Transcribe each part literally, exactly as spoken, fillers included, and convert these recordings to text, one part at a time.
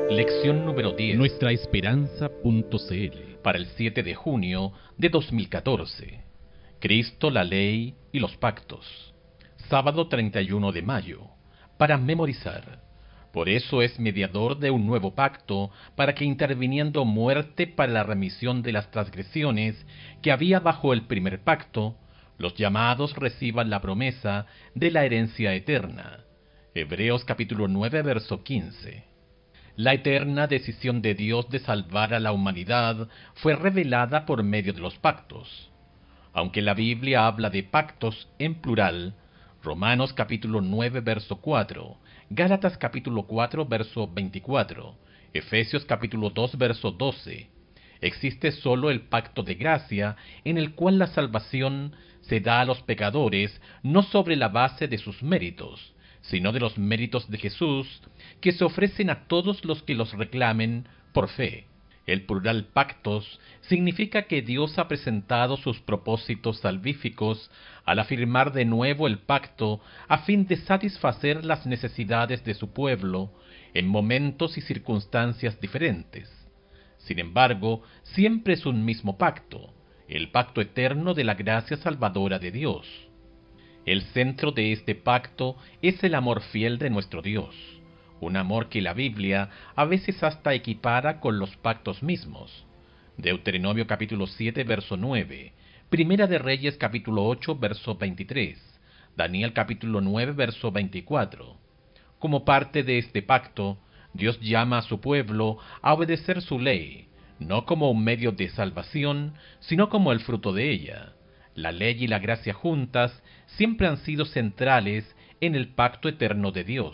Lección número diez. nuestra esperanza punto c l. Para el siete de junio de dos mil catorce. Cristo, la ley y los pactos. Sábado treinta y uno de mayo. Para memorizar. Por eso es mediador de un nuevo pacto, para que interviniendo muerte para la remisión de las transgresiones que había bajo el primer pacto, los llamados reciban la promesa de la herencia eterna. Hebreos capítulo nueve, verso quince. La eterna decisión de Dios de salvar a la humanidad fue revelada por medio de los pactos. Aunque la Biblia habla de pactos en plural, Romanos capítulo nueve, verso cuatro, Gálatas capítulo cuatro, verso veinticuatro, Efesios capítulo dos, verso doce, existe solo el pacto de gracia en el cual la salvación se da a los pecadores no sobre la base de sus méritos, sino de los méritos de Jesús, que se ofrecen a todos los que los reclamen por fe. El plural pactos significa que Dios ha presentado sus propósitos salvíficos al afirmar de nuevo el pacto a fin de satisfacer las necesidades de su pueblo en momentos y circunstancias diferentes. Sin embargo, siempre es un mismo pacto, el pacto eterno de la gracia salvadora de Dios. El centro de este pacto es el amor fiel de nuestro Dios, un amor que la Biblia a veces hasta equipara con los pactos mismos. Deuteronomio capítulo siete, verso nueve, Primera de Reyes capítulo ocho, verso veintitrés, Daniel capítulo nueve, verso veinticuatro. Como parte de este pacto, Dios llama a su pueblo a obedecer su ley, no como un medio de salvación, sino como el fruto de ella. La ley y la gracia juntas siempre han sido centrales en el pacto eterno de Dios.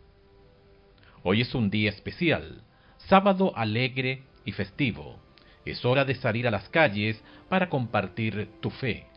Hoy es un día especial, sábado alegre y festivo. Es hora de salir a las calles para compartir tu fe.